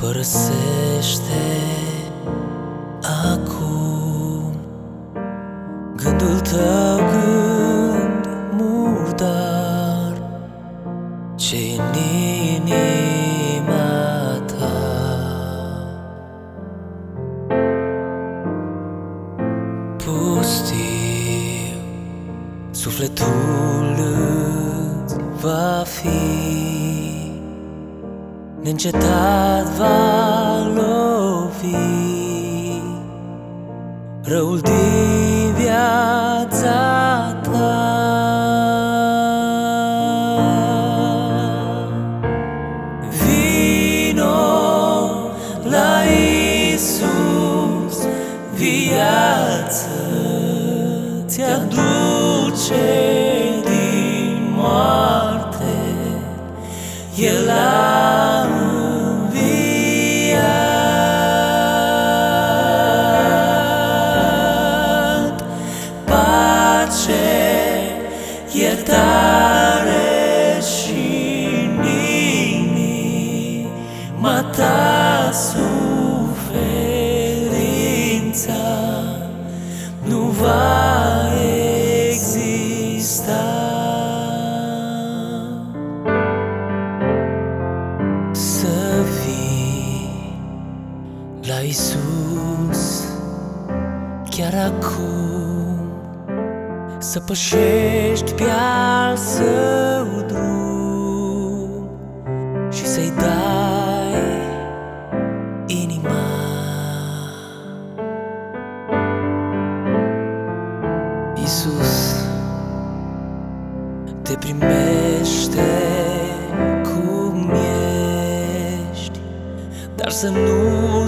părăsește acum gândul tău, gând murdar ce în inima ta. Pustiu sufletul îți va fi, neîncetat va lovi răul din viața ta. Vino la Iisus, viață ți aduce din moarte, El a înviat. Pace, iertare și în inima ta suferința nu va exista. Să vii la Iisus chiar acum, să pășești pe al său drum și să-i dai inima. Iisus te primește cum ești, dar să nu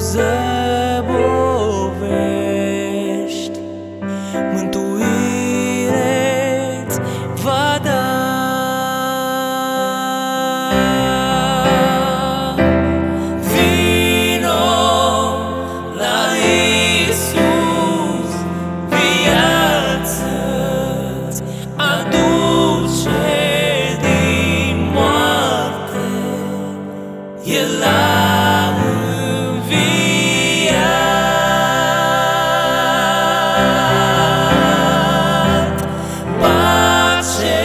zăbovești, mântuire-ți va da. Vino la Iisus, viață-ți aduce din moarte, El a înviat. Pace,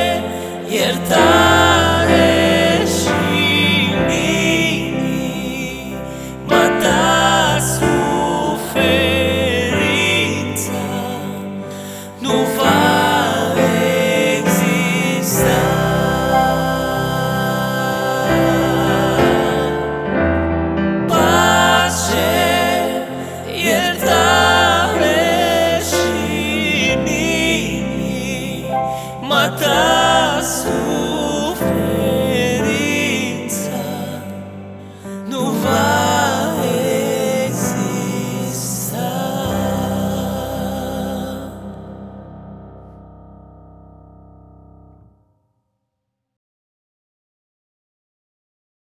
iertare și în inima ta suferința nu va exista. Pace, iertare și în inima ta suferința